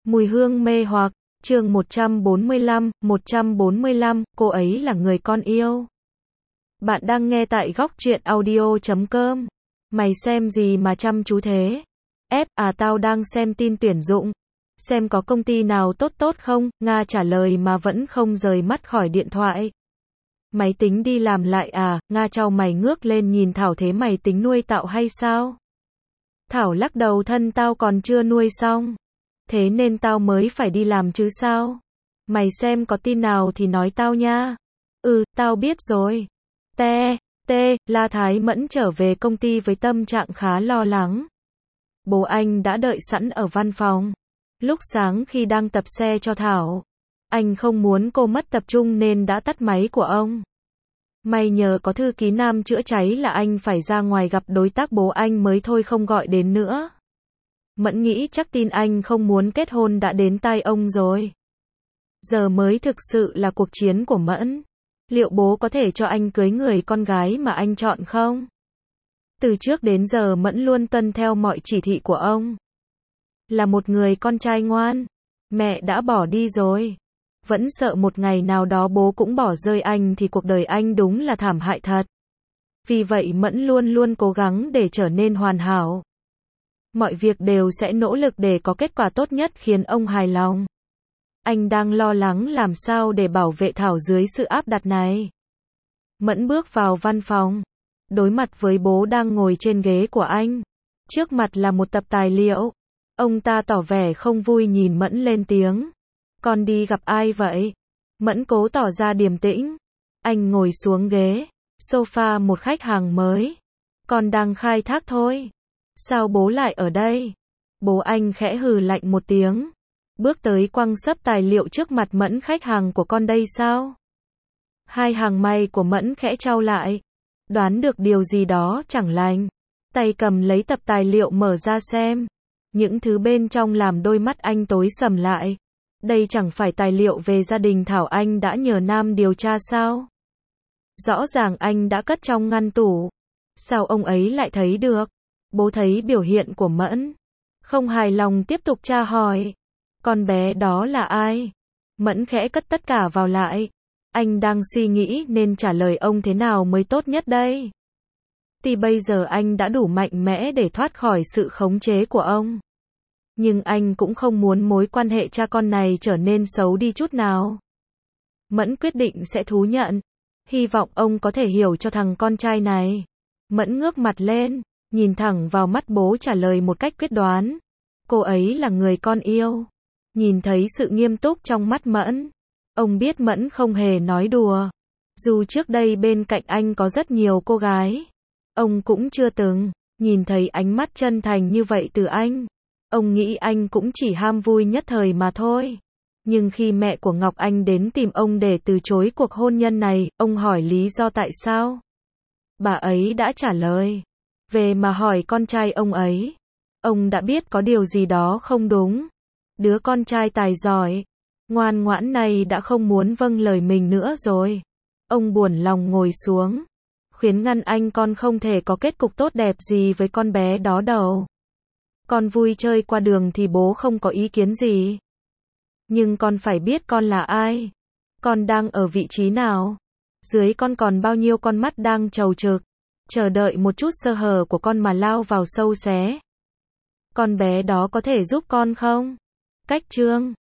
Mùi hương mê hoặc, chương 145, cô ấy là người con yêu. Bạn đang nghe tại góc truyện audio.com. Mày xem gì mà chăm chú thế? Tao đang xem tin tuyển dụng. Xem có công ty nào tốt không? Nga trả lời mà vẫn không rời mắt khỏi điện thoại. Mày tính đi làm lại à? Nga chau mày ngước lên nhìn Thảo, thế mày tính nuôi Tạo hay sao? Thảo lắc đầu, thân tao còn chưa nuôi xong. Thế nên tao mới phải đi làm chứ sao? Mày xem có tin nào thì nói tao nha. Tao biết rồi. La Thái Mẫn trở về công ty với tâm trạng khá lo lắng. Bố anh đã đợi sẵn ở văn phòng. Lúc sáng khi đang tập xe cho Thảo, anh không muốn cô mất tập trung nên đã tắt máy của ông. May nhờ có thư ký Nam chữa cháy là anh phải ra ngoài gặp đối tác bố anh mới thôi không gọi đến nữa. Mẫn nghĩ chắc tin anh không muốn kết hôn đã đến tai ông rồi. Giờ mới thực sự là cuộc chiến của Mẫn. Liệu bố có thể cho anh cưới người con gái mà anh chọn không? Từ trước đến giờ Mẫn luôn tuân theo mọi chỉ thị của ông. Là một người con trai ngoan. Mẹ đã bỏ đi rồi. Vẫn sợ một ngày nào đó bố cũng bỏ rơi anh thì cuộc đời anh đúng là thảm hại thật. Vì vậy Mẫn luôn luôn cố gắng để trở nên hoàn hảo. Mọi việc đều sẽ nỗ lực để có kết quả tốt nhất khiến ông hài lòng. Anh đang lo lắng làm sao để bảo vệ Thảo dưới sự áp đặt này. Mẫn bước vào văn phòng. Đối mặt với bố đang ngồi trên ghế của anh. Trước mặt là một tập tài liệu. Ông ta tỏ vẻ không vui nhìn Mẫn lên tiếng. Con đi gặp ai vậy? Mẫn cố tỏ ra điềm tĩnh. Anh ngồi xuống ghế sofa, một khách hàng mới. Con đang khai thác thôi. Sao bố lại ở đây? Bố anh khẽ hừ lạnh một tiếng. Bước tới quăng sấp tài liệu trước mặt Mẫn. Khách hàng của con đây sao? Hai hàng mày của Mẫn khẽ chau lại. Đoán được điều gì đó chẳng lành. Tay cầm lấy tập tài liệu mở ra xem. Những thứ bên trong làm đôi mắt anh tối sầm lại. Đây chẳng phải tài liệu về gia đình Thảo anh đã nhờ Nam điều tra sao? Rõ ràng anh đã cất trong ngăn tủ. Sao ông ấy lại thấy được? Bố thấy biểu hiện của Mẫn. Không hài lòng tiếp tục tra hỏi. Con bé đó là ai? Mẫn khẽ cất tất cả vào lại. Anh đang suy nghĩ nên trả lời ông thế nào mới tốt nhất đây. Thì bây giờ anh đã đủ mạnh mẽ để thoát khỏi sự khống chế của ông. Nhưng anh cũng không muốn mối quan hệ cha con này trở nên xấu đi chút nào. Mẫn quyết định sẽ thú nhận. Hy vọng ông có thể hiểu cho thằng con trai này. Mẫn ngước mặt lên, nhìn thẳng vào mắt bố trả lời một cách quyết đoán. Cô ấy là người con yêu. Nhìn thấy sự nghiêm túc trong mắt Mẫn. Ông biết Mẫn không hề nói đùa. Dù trước đây bên cạnh anh có rất nhiều cô gái. Ông cũng chưa từng nhìn thấy ánh mắt chân thành như vậy từ anh. Ông nghĩ anh cũng chỉ ham vui nhất thời mà thôi. Nhưng khi mẹ của Ngọc Anh đến tìm ông để từ chối cuộc hôn nhân này, ông hỏi lý do tại sao. Bà ấy đã trả lời. Về mà hỏi con trai ông ấy. Ông đã biết có điều gì đó không đúng. Đứa con trai tài giỏi, ngoan ngoãn này đã không muốn vâng lời mình nữa rồi. Ông buồn lòng ngồi xuống. Khuyên ngăn anh, con không thể có kết cục tốt đẹp gì với con bé đó đâu. Con vui chơi qua đường thì bố không có ý kiến gì. Nhưng con phải biết con là ai. Con đang ở vị trí nào. Dưới con còn bao nhiêu con mắt đang chầu trực. Chờ đợi một chút sơ hở của con mà lao vào sâu xé. Con bé đó có thể giúp con không? Cách chương